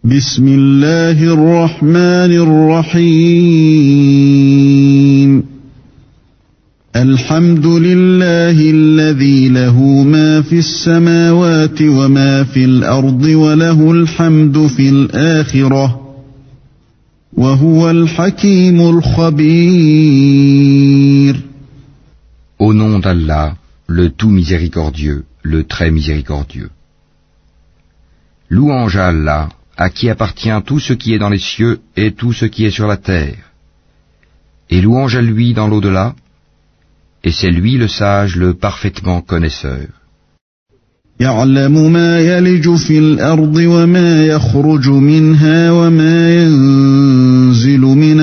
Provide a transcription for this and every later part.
بسم الله الرحمن الرحيم الحمد لله الذي له ما في السماوات وما في الأرض وله الحمد في الآخرة وهو الحكيم الخبير. Au nom d'Allah, le tout miséricordieux, le très miséricordieux. Louange à Allah, à qui appartient tout ce qui est dans les cieux et tout ce qui est sur la terre. Et louange à lui dans l'au-delà, et c'est lui le sage, le parfaitement connaisseur. يعلم ما يلج في الأرض وما يخرج منها وما ينزل من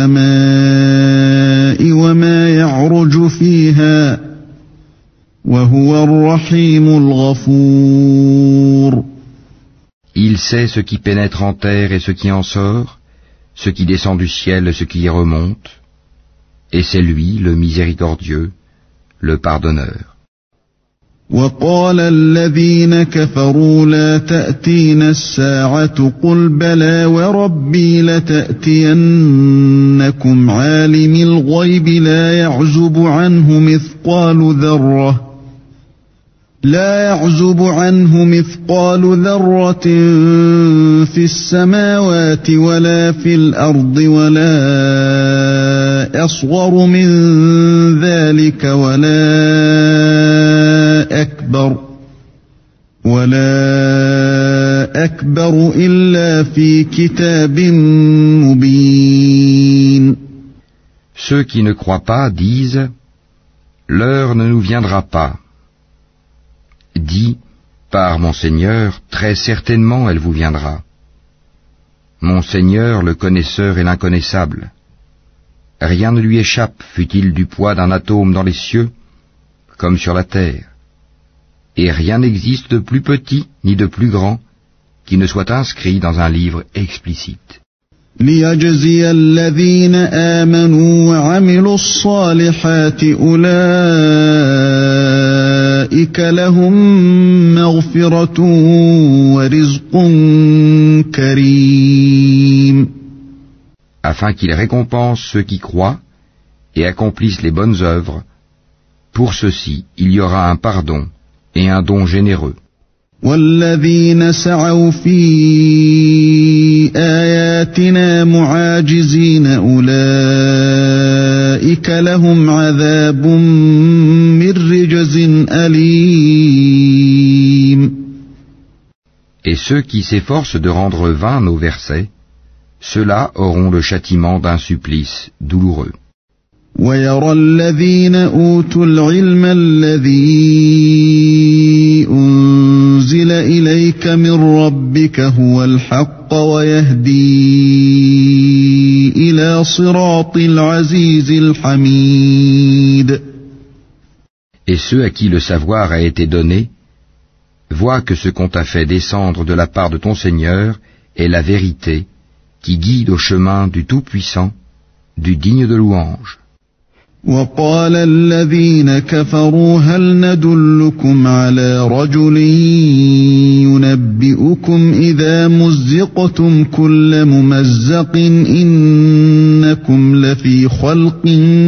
السماء وما يعرج فيها وهو الرحيم الغفور. Il sait ce qui pénètre en terre et ce qui en sort, ce qui descend du ciel et ce qui y remonte, et c'est lui le miséricordieux, le pardonneur. وقال الذين كفروا لا تأتينا الساعة قل بلى وربي لتأتينكم عالم الغيب لا يعزب عنه مثقال ذرة في السماوات ولا في الأرض ولا أصغر من ذلك ولا أكبر إلا في كتاب مبين. Ceux qui ne croient pas disent « L'heure ne nous viendra pas ». Dis, par mon Seigneur, très certainement elle vous viendra. Mon Seigneur, le connaisseur et l'inconnaissable. Rien ne lui échappe, fût-il du poids d'un atome dans les cieux, comme sur la terre. Et rien n'existe de plus petit ni de plus grand qui ne soit inscrit dans un livre explicite. ليجزي الذين آمنوا وعملوا الصالحات أولئك لهم مغفرة ورزق كريم. Afin qu'il récompense ceux qui croient et accomplissent les bonnes œuvres, pour ceux-ci il y aura un pardon et un don généreux. والذين سعوا في آياتنا معاجزين أولئك لهم عذاب من رجز أليم. Et ceux qui s'efforcent de rendre vains nos versets, ceux-là auront le châtiment d'un supplice douloureux. ويرى الذين أوتوا العلم الذي أنزل إليك من ربك هو الحق ويهدي إلى صراط العزيز الحميد. Et ceux à qui le savoir a été donné, voient que ce qu'on t'a fait descendre de la part de ton Seigneur est la vérité, qui guide au chemin du Tout-Puissant, du digne de louange. وقال الذين كفروا هل ندلكم على رجل ينبئكم إذا مزقتم كل ممزق إنكم لفي خلق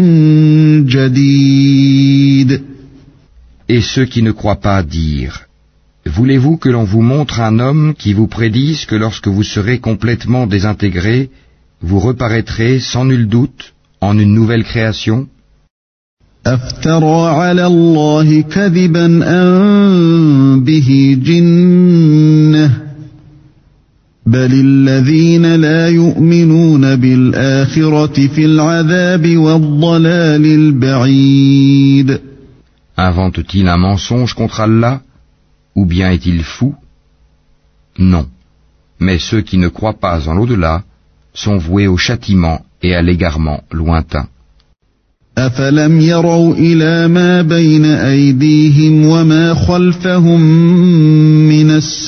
جديد. Et ceux qui ne croient pas dirent, voulez-vous que l'on vous montre un homme qui vous prédise que lorsque vous serez complètement désintégrés, vous reparaîtrez sans nul doute en une nouvelle création? أفترى على الله كذبا أم به جنة بل الذين لا يؤمنون بالآخرة في العذاب والضلال البعيد. Invente-t-il un mensonge contre Allah, ou bien est-il fou? Non, mais ceux qui ne croient pas en l'au-delà sont voués au châtiment et à l'égarement lointain. أفلم يروا إلى ما بين أيديهم وما خلفهم من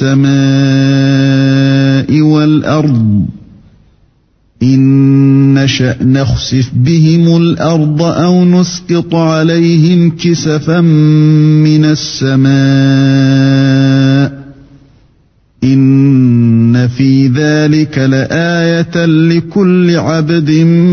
السماء والأرض إن نشأ نخسف بهم الأرض أو نسقط عليهم كسفا من السماء إن إِنَّ فِي ذَلِكَ لَآيَةً لِكُلِّ عَبْدٍ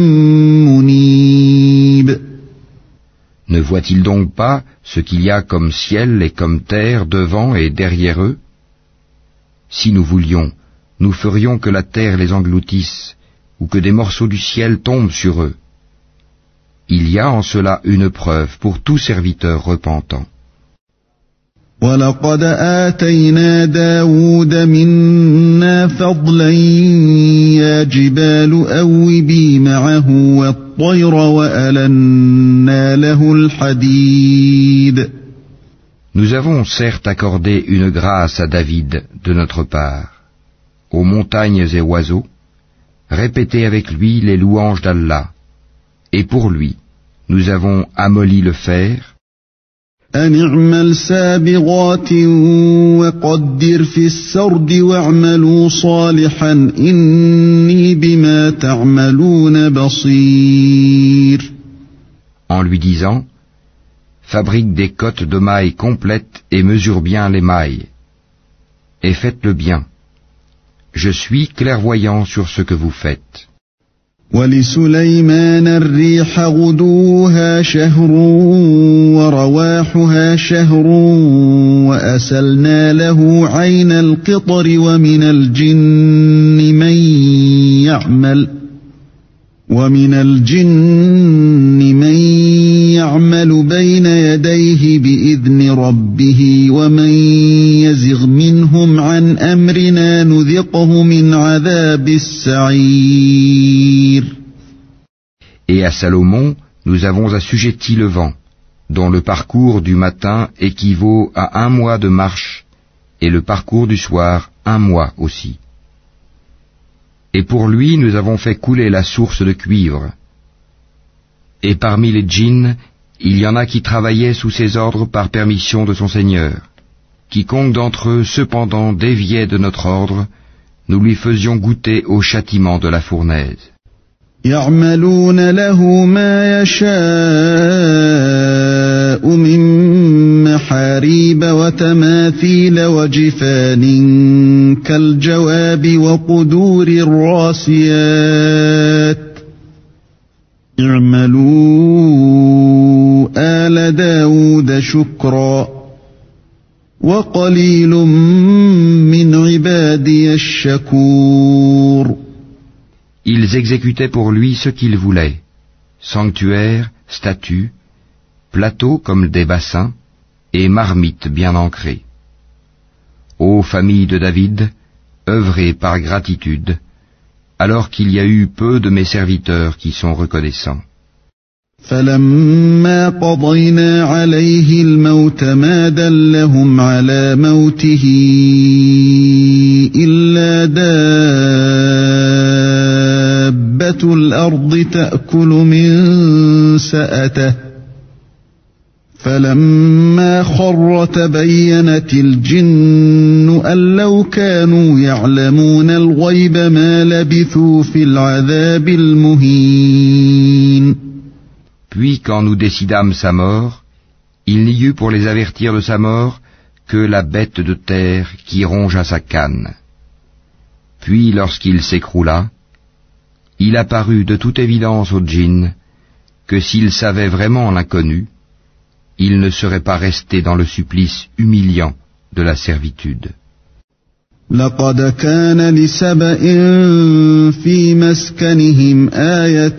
مُنِيبٍ. Ne voit-il donc pas ce qu'il y a comme ciel et comme terre devant et derrière eux? Si nous voulions, nous ferions que la terre les engloutisse, ou que des morceaux du ciel tombent sur eux. Il y a en cela une preuve pour tout serviteur repentant. وَلَقَدْ آتَيْنَا دَاوُودَ مِنَّا فَضْلًا يَا جِبَالُ أَوِّبِي مَعَهُ وَالطَّيْرَ وَأَلَنَّا لَهُ الْحَدِيدَ. Nous avons certes accordé une grâce à David de notre part. Aux montagnes et oiseaux, répétez avec lui les louanges d'Allah. Et pour lui, nous avons amolli le fer. أَنِ اعْمَلْ سَابِغَاتٍ وَقَدِّرْ فِي السَّرْدِ وَاعْمَلُوا صَالِحًا إِنِّي بِمَا تَعْمَلُونَ بَصِيرٌ. En lui disant, fabrique des cottes de mailles complètes et mesure bien les mailles. Et faites-le bien. Je suis clairvoyant sur ce que vous faites. وَلِسُلَيْمَانَ الرِّيحَ غُدُوُّهَا شَهْرٌ وَرَوَاحُهَا شَهْرٌ وَأَسَلْنَا لَهُ عَيْنَ الْقِطْرِ وَمِنَ الْجِنِّ مَن يَعْمَلُ بَيْنَ يَدَيْهِ بِإِذْنِ رَبِّهِ وَمَن يَزِغْ مِنْهُمْ عَنْ أَمْرِنَا نُذِقْهُ مِنْ عَذَابِ السَّعِيرِ. Et à Salomon, nous avons assujetti le vent, dont le parcours du matin équivaut à 1 mois de marche, et le parcours du soir 1 mois aussi. Et pour lui, nous avons fait couler la source de cuivre. Et parmi les djinns, il y en a qui travaillaient sous ses ordres par permission de son Seigneur. Quiconque d'entre eux cependant déviait de notre ordre, nous lui faisions goûter au châtiment de la fournaise. يَعْمَلُونَ لَهُ مَا يَشَاءُ مِن مَّحَارِيبَ وَتَمَاثِيلَ وَجِفَانٍ كَالْجَوَابِ وَقُدُورٍ رَّاسِيَاتٍ اعْمَلُوا آلَ دَاوُودَ شُكْرًا وَقَلِيلٌ مِّنْ عِبَادِيَ الشَّكُورُ. Ils exécutaient pour lui ce qu'ils voulaient, sanctuaires, statues, plateaux comme des bassins, et marmites bien ancrées. Ô famille de David, œuvrez par gratitude, alors qu'il y a eu peu de mes serviteurs qui sont reconnaissants. فَلَمَّا قَضَيْنَا عَلَيْهِ الْمَوْتَ مَا دَلَّهُمْ عَلَى مَوْتِهِ إِلَّا دَابَّةُ الْأَرْضِ تَأْكُلُ مِنْ سَأَتَهُ فَلَمَّا خَرَّ تَبَيَّنَتِ الْجِنُّ أَن لَّوْ كَانُوا يَعْلَمُونَ الْغَيْبَ مَا لَبِثُوا فِي الْعَذَابِ الْمُهِينِ. Puis quand nous décidâmes sa mort, il n'y eut pour les avertir de sa mort que la bête de terre qui rongea sa canne. Puis lorsqu'il s'écroula, il apparut de toute évidence aux djinns que s'ils savaient vraiment l'inconnu, ils ne seraient pas restés dans le supplice humiliant de la servitude. لَقَدْ كَانَ لِسَبَإٍ فِي مَسْكَنِهِمْ آيَةٌ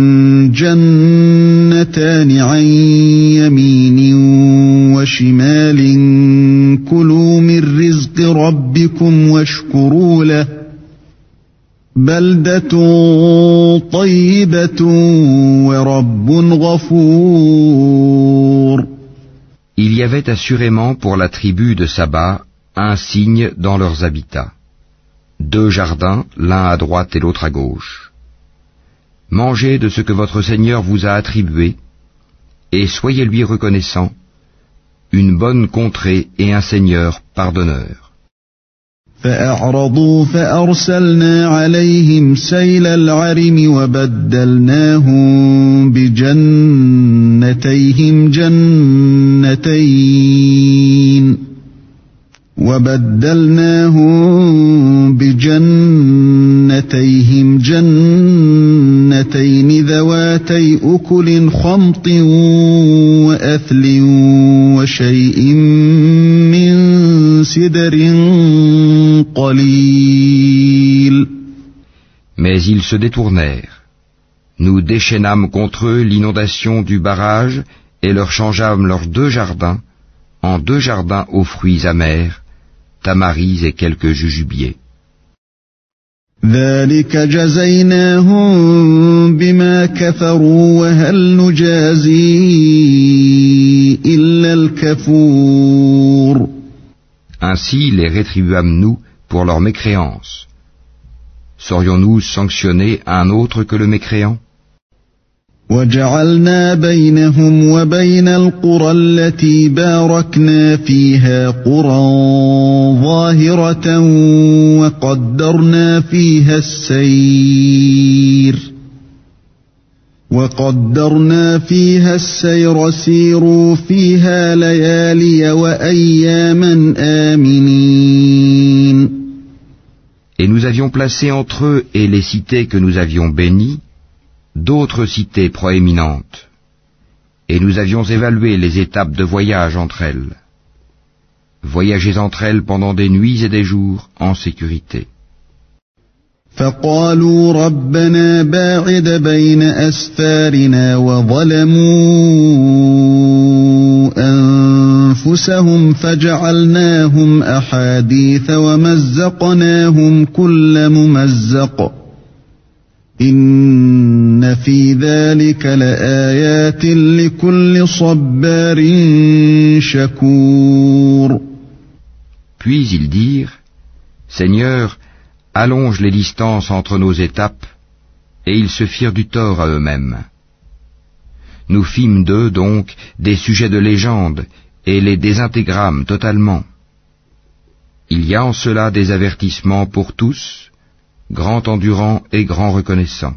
جَنَّتَانِ عَنْ يَمِينٍ وَشِمَالٍ كُلُوا مِنْ رِزْقِ رَبِّكُمْ وَاشْكُرُوا لَهُ بَلْدَةٌ طَيِّبَةٌ وَرَبٌّ غَفُورٌ. Il y avait assurément pour la tribu de Saba un signe dans leurs habitats. 2 jardins, l'un à droite et l'autre à gauche. Mangez de ce que votre Seigneur vous a attribué, et soyez lui reconnaissant, une bonne contrée et un Seigneur pardonneur. فأعرضوا فأرسلنا عليهم سيل العرم وبدلناهم جنتيهم جنتين ذواتي أكل خمط وأثل وشيء من سدر قليل. Mais ils se détournèrent. Nous déchaînâmes contre eux l'inondation du barrage et leur changeâmes leurs 2 jardins en 2 jardins aux fruits amers, tamaris et quelques jujubiers. ذلك جزيناهم بما كفروا وهل نجازي إلا الكفور. Ainsi les rétribuâmes-nous pour leur mécréance. Saurions-nous sanctionner un autre que le mécréant? وجعلنا بينهم وبين القرى التي باركنا فيها قرى ظاهرة وقدرنا فيها السير سيروا فيها ليالي وأياما آمنين. Et nous avions placé entre eux et les cités que nous avions bénies d'autres cités proéminentes, et nous avions évalué les étapes de voyage entre elles. Voyagez entre elles pendant des nuits et des jours en sécurité. فقالوا ربنا باعد بين أسفارنا وظلموا أنفسهم فجعلناهم أحاديث ومزقناهم كل ممزق إن في ذلك لآيات لكل صبار شكور. Puis ils dirent, Seigneur, allonge les distances entre nos étapes, et ils se firent du tort à eux-mêmes. Nous fîmes d'eux donc des sujets de légende, et les désintégrâmes totalement. Il y a en cela des avertissements pour tous, grand endurant et grand reconnaissant.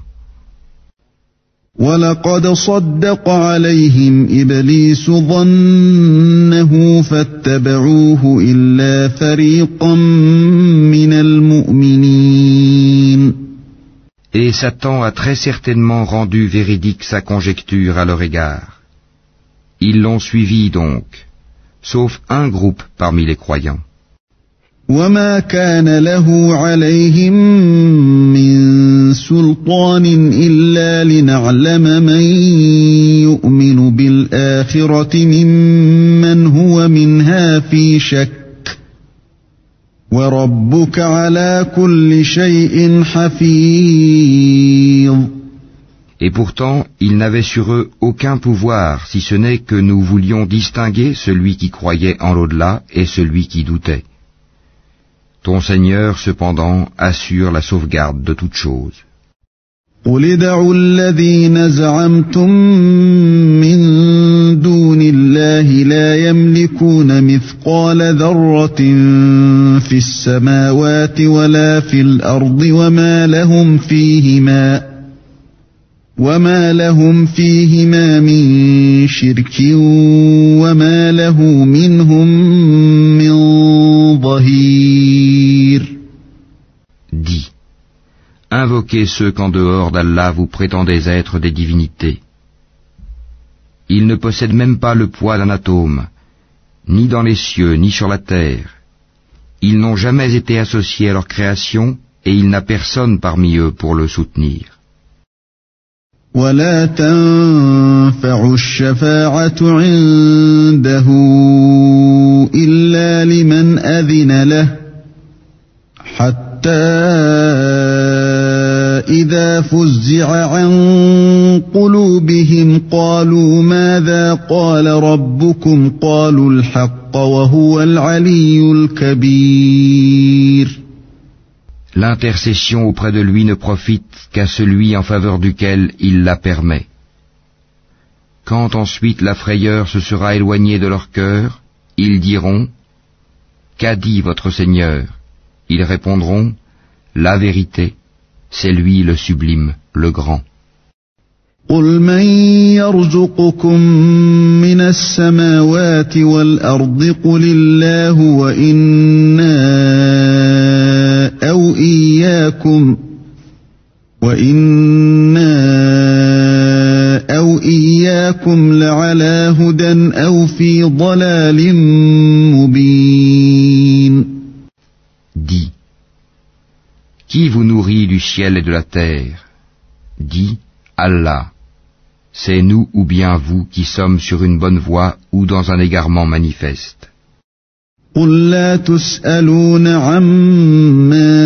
وَلَقَدْ صَدَّقَ عَلَيْهِمْ إِبْلِيسُ ظَنَّهُ فَاتَّبَعُوهُ إِلَّا فَرِيقًا مِنَ الْمُؤْمِنِينَ. Et Satan a très certainement rendu véridique sa conjecture à leur égard. Ils l'ont suivi donc, sauf un groupe parmi les croyants. وَمَا كَانَ لَهُ عَلَيْهِمْ مِنْ سُلْطَانٍ إِلَّا لِنَعْلَمَ مَنْ يُؤْمِنُ بِالْآخِرَةِ مِمَّنْ هُوَ مِنْهَا فِي شَكٍّ وَرَبُّكَ عَلَى كُلِّ شَيْءٍ حَفِيظٌ. Et pourtant, ils n'avaient sur eux aucun pouvoir, si ce n'est que nous voulions distinguer celui qui croyait en l'au-delà et celui qui doutait. Ton Seigneur, cependant, assure la sauvegarde de toutes choses. قُلِ ادْعُوا الَّذِينَ زَعَمْتُم مِّن دُونِ اللَّهِ لَا يَمْلِكُونَ مِثْقَالَ ذَرَّةٍ فِي السَّمَاوَاتِ وَلَا فِي الْأَرْضِ وَمَا لَهُمْ فِيهِمَا مِن شِرْكٍ وَمَا لَهُ مِنْهُم مِّن ظَهِيرٍ. Dis, invoquez ceux qu'en dehors d'Allah vous prétendez être des divinités. Ils ne possèdent même pas le poids d'un atome, ni dans les cieux, ni sur la terre. Ils n'ont jamais été associés à leur création, et il n'a personne parmi eux pour le soutenir. وَلَا تَنفَعُ الشَّفَاعَةُ عِندَهُ إِلَّا لِمَنْ أَذِنَ لَهُ حَتَّى إِذَا فُزِّعَ عَنْ قُلُوبِهِمْ قَالُوا مَاذَا قَالَ رَبُّكُمْ قَالُوا الْحَقَّ وَهُوَ الْعَلِيُّ الْكَبِيرُ. L'intercession auprès de lui ne profite qu'à celui en faveur duquel il la permet. Quand ensuite la frayeur se sera éloignée de leur cœur, ils diront « Qu'a dit votre Seigneur ?» Ils répondront « La vérité, c'est lui le sublime, le grand. » قُلْ مَنْ يَرْزُقُكُمْ مِنَ السَّمَاوَاتِ وَالْأَرْضِ قُلِ اللَّهُ وَإِنَّا أَوْ أو إياكم وإنا أو إياكم لعلى هدى أو في ضلال مبين. Dis, qui vous nourrit du ciel et de la terre? Dis, Allah. C'est nous ou bien vous qui sommes sur une bonne voie ou dans un égarement manifeste. قل لا تسألون عما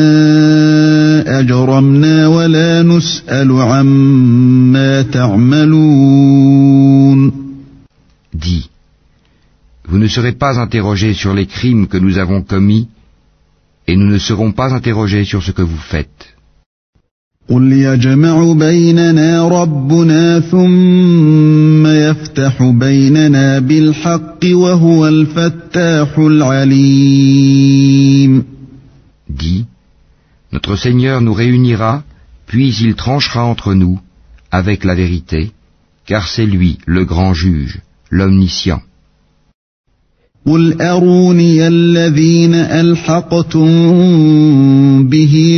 أجرمنا ولا نسأل عما تعملون. Dis, vous ne serez pas interrogés sur les crimes que nous avons commis et nous ne serons pas interrogés sur ce que vous faites. قل يجمع بيننا ربنا ثم يفتح بيننا بالحق وهو الفتاح العليم. Dis, notre Seigneur nous réunira, puis il tranchera entre nous avec la vérité, car c'est lui le grand juge, l'omniscient. قل أروني الذين ألحقتم به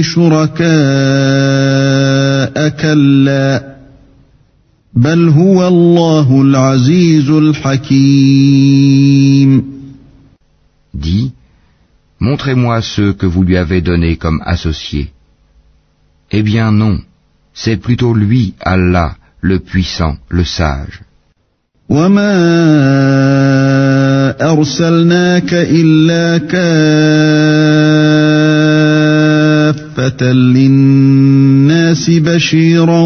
شركاء كلا بل هو الله العزيز الحكيم. Dis, montrez-moi ceux que vous lui avez donnés comme associés. Eh bien non, c'est plutôt lui, Allah, le puissant, le sage. وما أرسلناك إلا كافة للناس بشيرا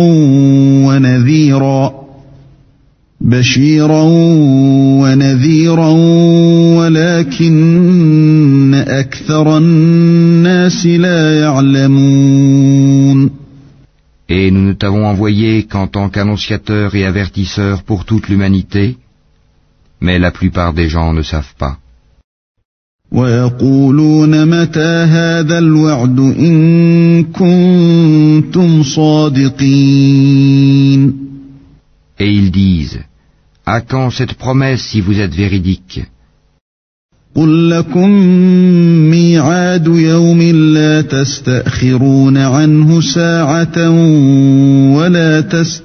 ونذيرا ولكن أكثر الناس لا يعلمون. Et nous ne t'avons envoyé qu'en tant qu'annonciateur et avertisseur pour toute l'humanité, mais la plupart des gens ne savent pas. ويقولون متى هذا الوعد إن كنتم صادقين. Et ils disent, à quand cette promesse si vous êtes véridique? قل لكم ميعاد يوم لا تستأخرون عنه ساعة ولا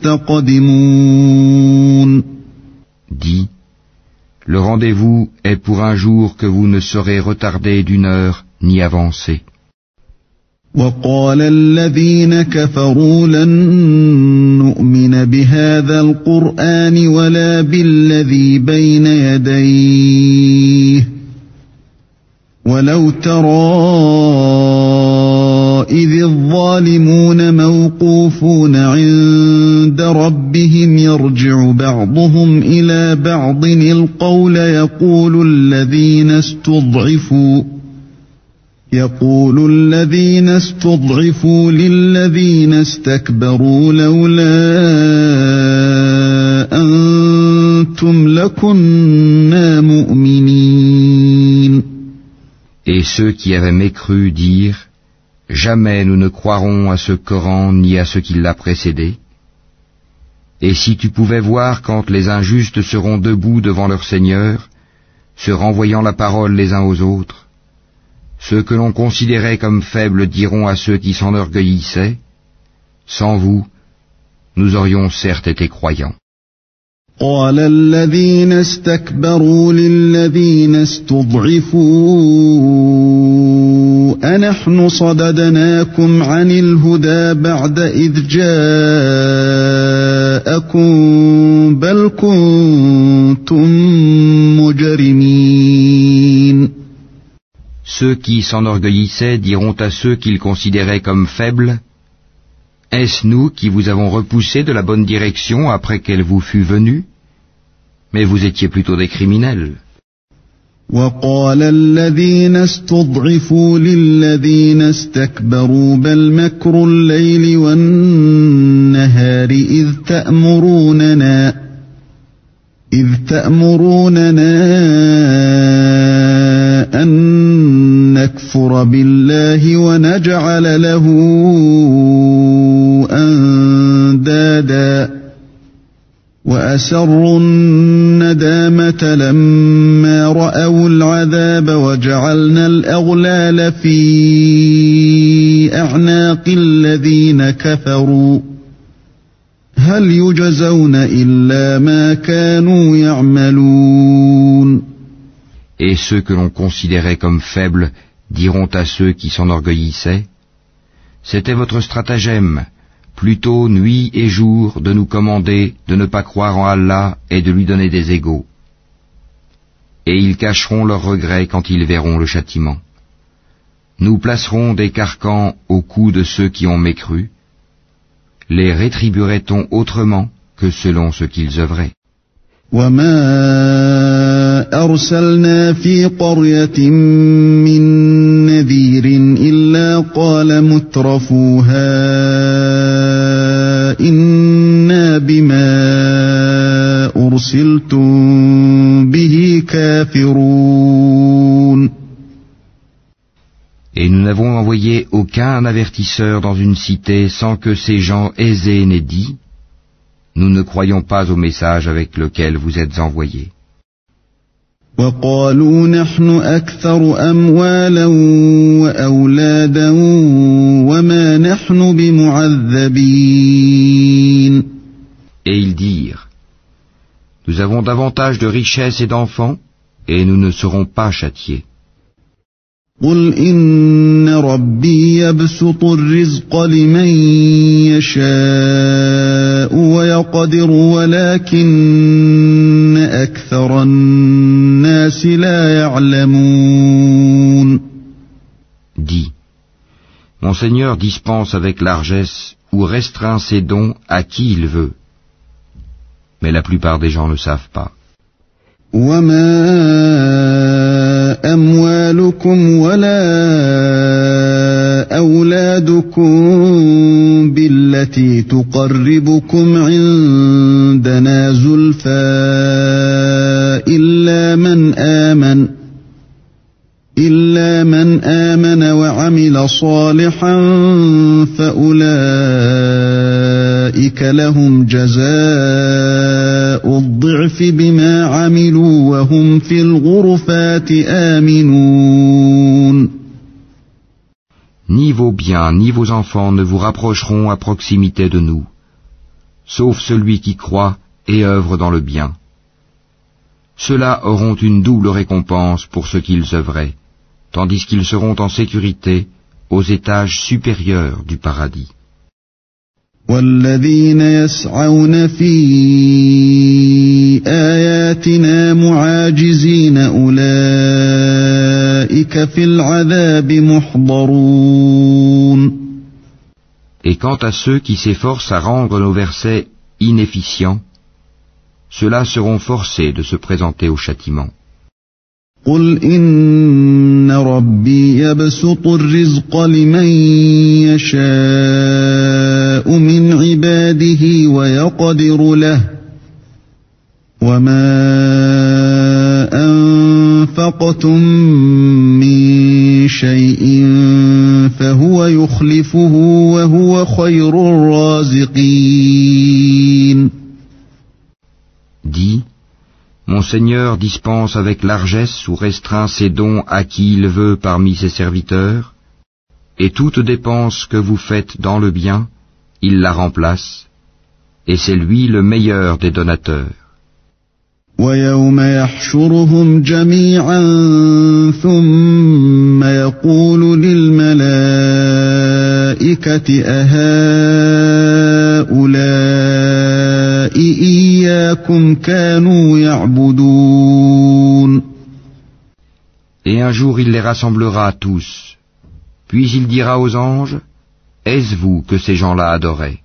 تستقدمون. Dis, le rendez-vous est pour un jour que vous ne serez retardé d'une heure ni avancé. وقال الذين كفروا لن نؤمن بهذا القرآن ولا بالذي بين يديه ولو ترى إذ الظالمون موقوفون عند ربهم يرجع بعضهم إلى بعض القول يقول الذين استضعفوا للذين استكبروا لولا أنتم لكنا مؤمنين. Et ceux qui avaient mécru dirent, jamais nous ne croirons à ce Coran ni à ce qui l'a précédé. Et si tu pouvais voir quand les injustes seront debout devant leur Seigneur, se renvoyant la parole les uns aux autres, ceux que l'on considérait comme faibles diront à ceux qui s'enorgueillissaient, sans vous, nous aurions certes été croyants. قال الذين استكبروا للذين استضعفوا أنحن صددناكم عن الهدى بعد إذ جاءكم بل كنتم مجرمين. Ceux qui s'enorgueillissaient diront à ceux qu'ils considéraient comme faibles, est-ce nous qui vous avons repoussé de la bonne direction après qu'elle vous fût venue? Mais vous étiez plutôt des criminels. وقال الذين استضعفوا للذين استكبروا بل مكر الليل والنهار إذ تأمروننا أن نكفر بالله ونجعل له أندادا وأسروا الندامة لما رأوا العذاب وجعلنا الأغلال في في أعناق الذين كفروا هل يجزون إلا ما كانوا يعملون. Et ceux que l'on considérait comme faibles diront à ceux qui s'enorgueillissaient: c'était votre stratagème, plutôt nuit et jour, de nous commander de ne pas croire en Allah et de lui donner des égaux. Et ils cacheront leurs regrets quand ils verront le châtiment. Nous placerons des carcans au cou de ceux qui ont mécru. Les rétribuerait-on autrement que selon ce qu'ils œuvraient? وما أرسلنا في قرية من نذير إلا قال مترفوها إنا بما أرسلتم به كافرون. Et nous n'avons envoyé aucun avertisseur dans une cité sans que ces gens aisés n'aient dit: nous ne croyons pas au message avec lequel vous êtes envoyés. وقالوا نحن أكثر أموالا وأولادا وما نحن بمعذبين. Et ils dirent: nous avons davantage de richesses et d'enfants, et nous ne serons pas châtiés. قل إن ربي يبسط الرزق لمن يشاء ويقدر ولكن أكثر الناس لا يعلمون. Dis: mon Seigneur dispense avec largesse ou restreint ses dons à qui il veut, mais la plupart des gens ne savent pas. وما أموالكم ولا أولادكم بالتي تقربكم عندنا زلفى إلا من آمن وعمل صالحا فأولئك لهم جزاء الضعف بما عملوا وهم في الغرفات آمنون. Ni vos biens ni vos enfants ne vous rapprocheront à proximité de nous, sauf celui qui croit et œuvre dans le bien. Ceux-là auront une double récompense pour ce qu'ils œuvraient, tandis qu'ils seront en sécurité aux étages supérieurs du paradis. والذين يسعون في آياتنا معاجزين أولئك في العذاب محضرون. Et quant à ceux qui s'efforcent à rendre nos versets inefficients, ceux-là seront forcés de se présenter au châtiment. قل إن ربي يبسط الرزق لمن يشاء من عباده ويقدر له وما أنفقتم من شيء فهو يخلفه وهو خير الرازقين. Dis: mon Seigneur dispense avec largesse ou restreint ses dons à qui il veut parmi ses serviteurs, et toute dépense que vous faites dans le bien, il la remplace, et c'est lui le meilleur des donateurs. ويوم يحشرهم جميعا ثم يقول للملائكة أهؤلاء إياكم كانوا يعبدون. Et un jour il les rassemblera tous, puis il dira aux anges: est-ce vous que ces gens-là adoraient?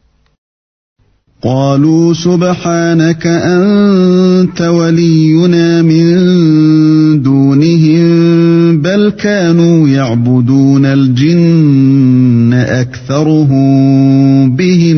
قالوا سبحانك أنت ولينا من دونهم بل كانوا يعبدون الجن أكثرهم بهم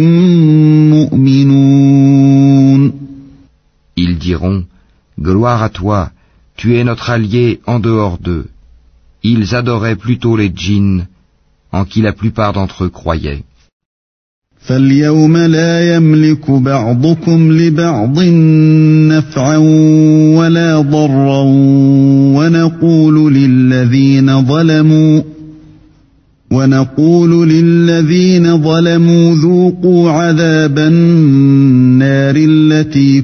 مؤمنون. Ils diront: gloire à toi, tu es notre allié en dehors d'eux. Ils adoraient plutôt les djinns, en qui la plupart d'entre eux croyaient. فاليوم لا يملك بعضكم لبعض نفعا ولا ضرا ونقول للذين ظلموا ذوقوا عذاب النار التي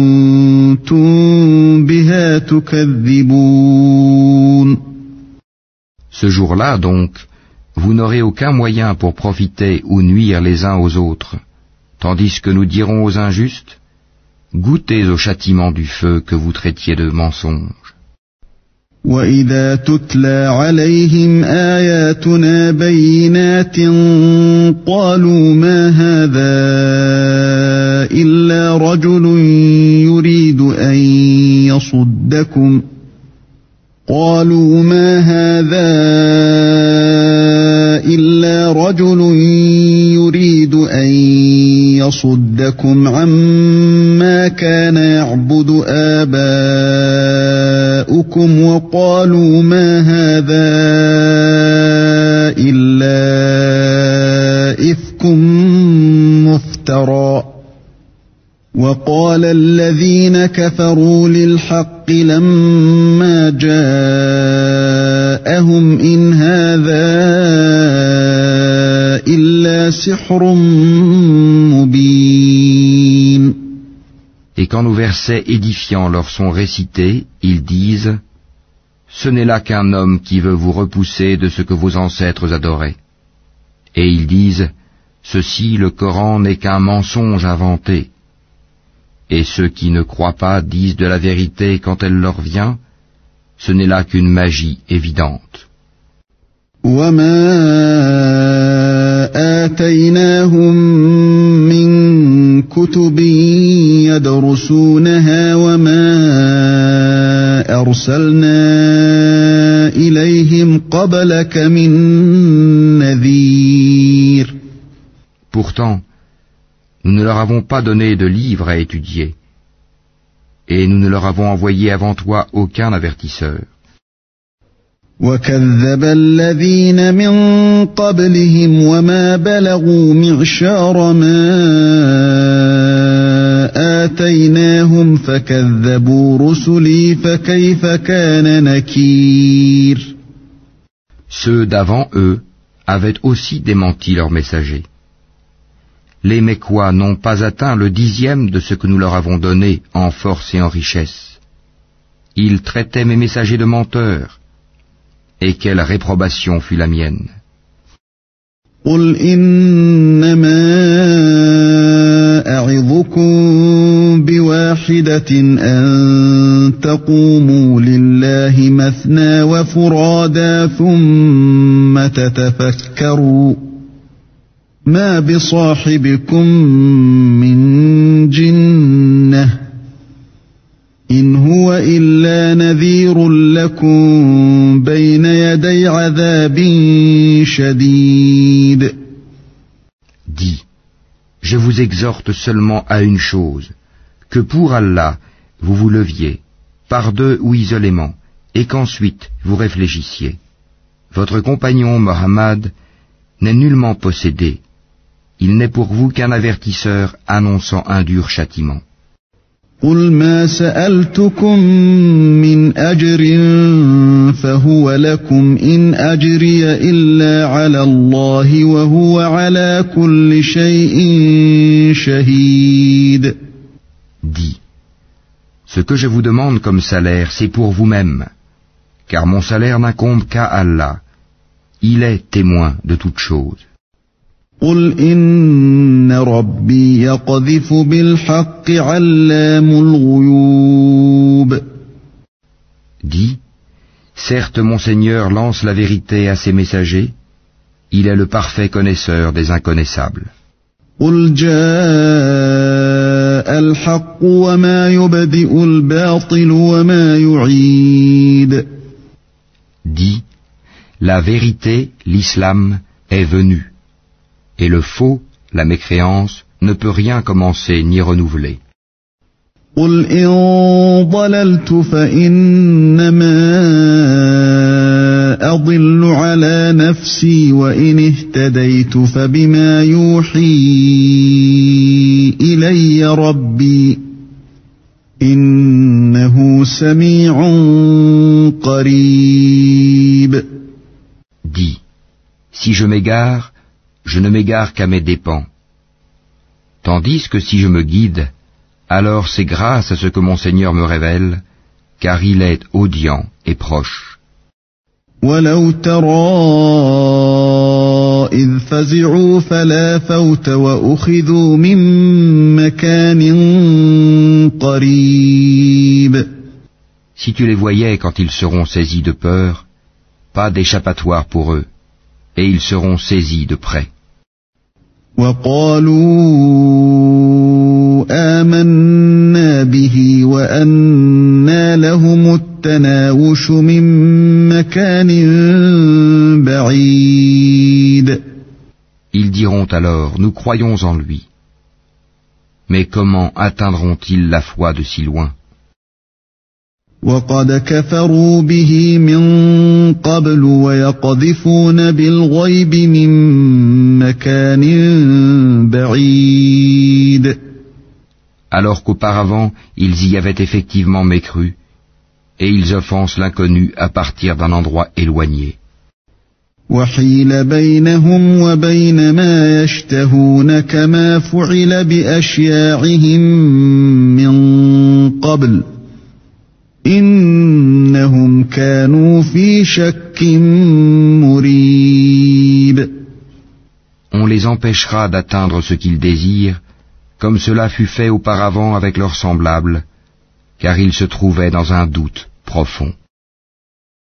كنتم بها تكذبون. Ce jour-là donc, vous n'aurez aucun moyen pour profiter ou nuire les uns aux autres, tandis que nous dirons aux injustes, goûtez au châtiment du feu que vous traitiez de mensonge. وَإِذَا تُتْلَى عَلَيْهِمْ آيَاتُنَا بَيِّنَاتٍ قَالُوا مَا هَذَا إِلَّا رَجُلٌ يُرِيدُ أَن يَصُدَّكُمْ عَمَّا كَانَ يَعْبُدُ آبَاؤُكُمْ وَقَالُوا مَا هَذَا إِلَّا إِفْكٌ مُفْتَرًى. وَقَالَ الَّذِينَ كَفَرُوا لِلْحَقِّ لَمَّا جَاءَهُمْ إِنْ هَذَا إِلَّا سِحْرٌ مُبِينٌ. Et quand nos versets édifiants leur sont récités, ils disent, ce n'est là qu'un homme qui veut vous repousser de ce que vos ancêtres adoraient. Et ils disent, ceci, le Coran n'est qu'un mensonge inventé. Et ceux qui ne croient pas disent de la vérité quand elle leur vient, ce n'est là qu'une magie évidente. وَمَا آتَيْنَاهُمْ مِنْ كُتُبٍ يَدْرُسُونَهَا وَمَا أَرْسَلْنَا إِلَيْهِمْ قَبْلَكَ مِنْ نَذِيرٍ. Pourtant, nous ne leur avons pas donné de livres à étudier, et nous ne leur avons envoyé avant toi aucun avertisseur. وَكَذَّبَ الَّذِينَ مِن قَبْلِهِمْ وَمَا بَلَغُوا مِعْشَارَ مَا آتَيْنَاهُمْ فَكَذَّبُوا رُسُلِي فَكَيْفَ كَانَ نَكِيرِ. Ceux d'avant eux avaient aussi démenti leurs messagers. Les Mécois n'ont pas atteint le 10e de ce que nous leur avons donné en force et en richesse. Ils traitaient mes messagers de menteurs. Et quelle réprobation fut la mienne. قُلْ إِنَّمَا أَعِظُكُم بِوَاحِدَةٍ أَن تَقُومُوا لِلَّهِ مَثْنَىٰ وَفُرَادَىٰ ثُمَّ تَتَفَكَّرُوا مَا بِصَاحِبِكُم مِّن جِنَّةٍ إِنْ هُوَ إِلَّا نَذِيرٌ لَكُمْ بَيْنَ يَدَيْ عَذَابٍ شَدِيدٍ. Dis, je vous exhorte seulement à une chose, que pour Allah vous vous leviez, par deux ou isolément, et qu'ensuite vous réfléchissiez. Votre compagnon Mohammed n'est nullement possédé. Il n'est pour vous qu'un avertisseur annonçant un dur châtiment. قُلْ مَا سَأَلْتُكُم مِّنْ أَجْرٍ فَهُوَ لَكُمْ إِنْ أَجْرِيَ إِلَّا عَلَى اللَّهِ وَهُوَ عَلَى كُلِّ شَيْءٍ شَهِيدٌ. Dis, ce que je vous demande comme salaire, c'est pour vous-même, car mon salaire n'incombe qu'à Allah. Il est témoin de toutes choses. قُلْ إِنَّ رَبِّي يَقْذِفُ بِالْحَقِّ عَلَّامُ الْغُيُوبِ. Dis, certes mon Seigneur lance la vérité à ses messagers, il est le parfait connaisseur des inconnaissables. قُلْ جَاءَ الْحَقُّ وَمَا يُبْدِئُ الْبَاطِلُ وَمَا يُعِيدُ. Dis, la vérité, l'islam, est venu. Et le faux, la mécréance, ne peut rien commencer ni renouveler. قُلْ إِن ضَلَلْتُ فَإِنَّمَا أَضِلُّ عَلَى نَفْسِي وَإِنِ اهْتَدَيْتُ فَبِمَا يُوحِي إِلَيَّ رَبِّي إِنَّهُ سَمِيعٌ قَرِيبٌ. Dis, Si je m'égare, je ne m'égare qu'à mes dépens. Tandis que si je me guide, alors c'est grâce à ce que mon Seigneur me révèle, car il est audient et proche. ولو ترى إذ فزعوا فلا فوت وأخذوا من مكان قريب. Si tu les voyais quand ils seront saisis de peur, pas d'échappatoire pour eux, et ils seront saisis de près. وقالوا آمنا به وأنى لهم التناوش من مكان بعيد. Ils diront alors, nous croyons en lui. Mais comment atteindront-ils la foi de si loin? وقد كفروا به من قبل ويقذفون بالغيب من مكان بعيد. Alors qu'auparavant, ils y avaient effectivement mécru, et ils offensent l'inconnu à partir d'un endroit éloigné. وحيل بينهم وبين ما يشتهون كما فعل بأشياعهم من قبل. إنهم كانوا في شك مريب. On les empêchera d'atteindre ce qu'ils désirent, comme cela fut fait auparavant avec leurs semblables, car ils se trouvaient dans un doute profond.